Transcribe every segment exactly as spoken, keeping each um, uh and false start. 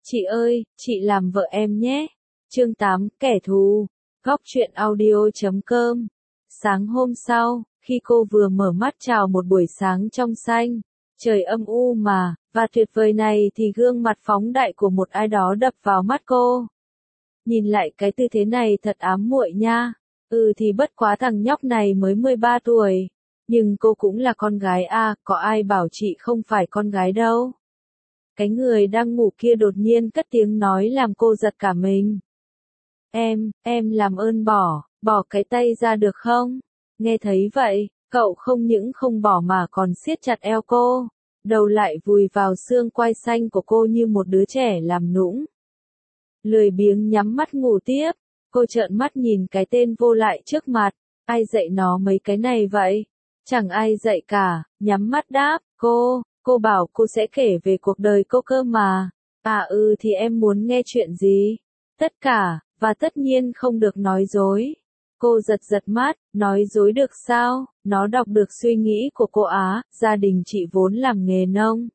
Chị ơi, chị làm vợ em nhé. Chương tám, kẻ thù. Góc truyện audio chấm com. Sáng hôm sau, khi cô vừa mở mắt chào một buổi sáng trong xanh, trời âm u mà, và tuyệt vời này thì gương mặt phóng đại của một ai đó đập vào mắt cô. Nhìn lại cái tư thế này thật ám muội nha. Ừ thì bất quá thằng nhóc này mới mười ba tuổi. Nhưng cô cũng là con gái à, có ai bảo chị không phải con gái đâu. Cái người đang ngủ kia đột nhiên cất tiếng nói làm cô giật cả mình. Em, em làm ơn bỏ, bỏ cái tay ra được không? Nghe thấy vậy, cậu không những không bỏ mà còn siết chặt eo cô, đầu lại vùi vào xương quai xanh của cô như một đứa trẻ làm nũng. Lười biếng nhắm mắt ngủ tiếp, cô trợn mắt nhìn cái tên vô lại trước mặt, ai dạy nó mấy cái này vậy? Chẳng ai dạy cả, nhắm mắt đáp, cô, cô bảo cô sẽ kể về cuộc đời cô cơ mà. À ừ thì em muốn nghe chuyện gì? Tất cả, và tất nhiên không được nói dối. Cô giật giật mắt, nói dối được sao? Nó đọc được suy nghĩ của cô á, gia đình chị vốn làm nghề nông.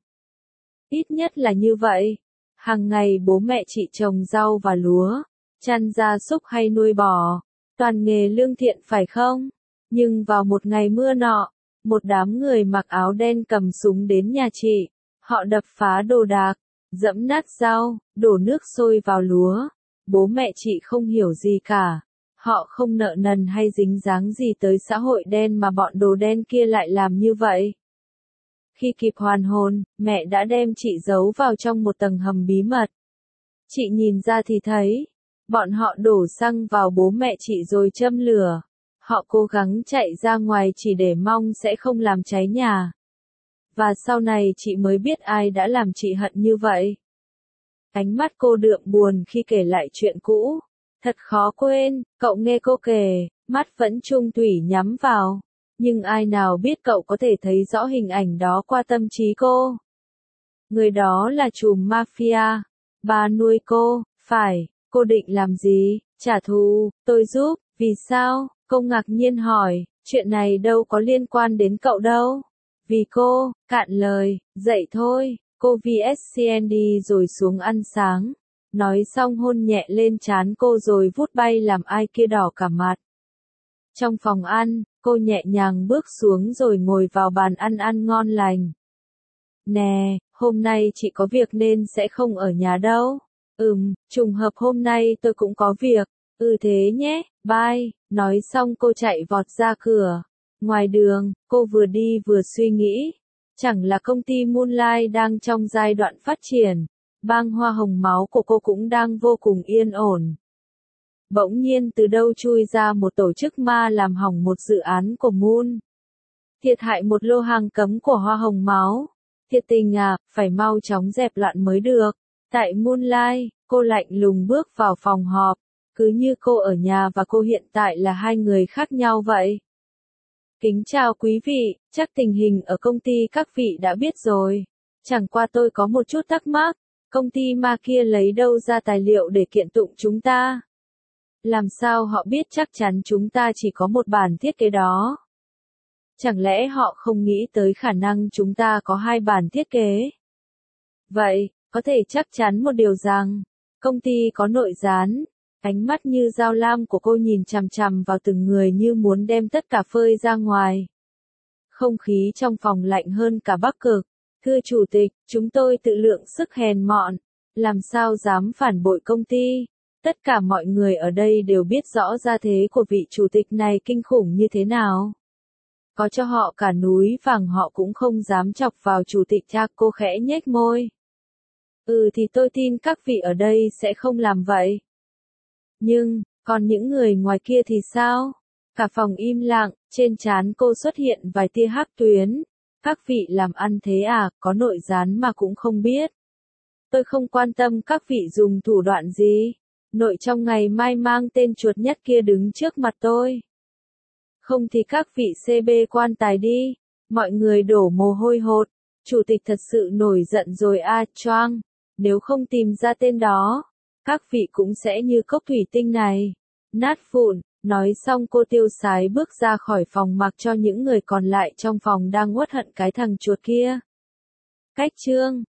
Ít nhất là như vậy. Hàng ngày bố mẹ chị trồng rau và lúa, chăn gia súc hay nuôi bò, toàn nghề lương thiện phải không? Nhưng vào một ngày mưa nọ, một đám người mặc áo đen cầm súng đến nhà chị. Họ đập phá đồ đạc, dẫm nát rau, đổ nước sôi vào lúa. Bố mẹ chị không hiểu gì cả. Họ không nợ nần hay dính dáng gì tới xã hội đen mà bọn đồ đen kia lại làm như vậy. Khi kịp hoàn hồn, mẹ đã đem chị giấu vào trong một tầng hầm bí mật. Chị nhìn ra thì thấy, bọn họ đổ xăng vào bố mẹ chị rồi châm lửa. Họ cố gắng chạy ra ngoài chỉ để mong sẽ không làm cháy nhà. Và sau này chị mới biết ai đã làm chị hận như vậy. Ánh mắt cô đượm buồn khi kể lại chuyện cũ. Thật khó quên, cậu nghe cô kể, mắt vẫn trung thủy nhắm vào. Nhưng ai nào biết cậu có thể thấy rõ hình ảnh đó qua tâm trí cô. Người đó là trùm mafia. Bà nuôi cô, phải, cô định làm gì? Trả thù, tôi giúp, vì sao? Cô ngạc nhiên hỏi, chuyện này đâu có liên quan đến cậu đâu. Vì cô, cạn lời, dậy thôi, cô vs xê en đê rồi xuống ăn sáng. Nói xong hôn nhẹ lên trán cô rồi vút bay làm ai kia đỏ cả mặt. Trong phòng ăn, cô nhẹ nhàng bước xuống rồi ngồi vào bàn ăn ăn ngon lành. Nè, hôm nay chị có việc nên sẽ không ở nhà đâu. Ừm, trùng hợp hôm nay tôi cũng có việc. Ừ thế nhé, bye. Nói xong cô chạy vọt ra cửa. Ngoài đường, cô vừa đi vừa suy nghĩ. Chẳng là công ty Moonlight đang trong giai đoạn phát triển. Bang hoa hồng máu của cô cũng đang vô cùng yên ổn. Bỗng nhiên từ đâu chui ra một tổ chức ma làm hỏng một dự án của Moon. Thiệt hại một lô hàng cấm của hoa hồng máu. Thiệt tình à, phải mau chóng dẹp loạn mới được. Tại Moonlight, cô lạnh lùng bước vào phòng họp. Cứ như cô ở nhà và cô hiện tại là hai người khác nhau vậy. Kính chào quý vị, chắc tình hình ở công ty các vị đã biết rồi. Chẳng qua tôi có một chút thắc mắc, công ty ma kia lấy đâu ra tài liệu để kiện tụng chúng ta? Làm sao họ biết chắc chắn chúng ta chỉ có một bản thiết kế đó? Chẳng lẽ họ không nghĩ tới khả năng chúng ta có hai bản thiết kế? Vậy, có thể chắc chắn một điều rằng, công ty có nội gián. Ánh mắt như dao lam của cô nhìn chằm chằm vào từng người như muốn đem tất cả phơi ra ngoài. Không khí trong phòng lạnh hơn cả Bắc Cực. Thưa Chủ tịch, chúng tôi tự lượng sức hèn mọn. Làm sao dám phản bội công ty? Tất cả mọi người ở đây đều biết rõ gia thế của vị Chủ tịch này kinh khủng như thế nào. Có cho họ cả núi vàng họ cũng không dám chọc vào Chủ tịch. Cha cô khẽ nhếch môi. Ừ thì tôi tin các vị ở đây sẽ không làm vậy. Nhưng, còn những người ngoài kia thì sao? Cả phòng im lặng, trên trán cô xuất hiện vài tia hắc tuyến. Các vị làm ăn thế à, có nội gián mà cũng không biết. Tôi không quan tâm các vị dùng thủ đoạn gì. Nội trong ngày mai mang tên chuột nhất kia đứng trước mặt tôi. Không thì các vị xê bê quan tài đi. Mọi người đổ mồ hôi hột. Chủ tịch thật sự nổi giận rồi a choang. Nếu không tìm ra tên đó, các vị cũng sẽ như cốc thủy tinh này. Nát vụn. Nói xong cô tiêu sái bước ra khỏi phòng mặc cho những người còn lại trong phòng đang uất hận cái thằng chuột kia. Cách chương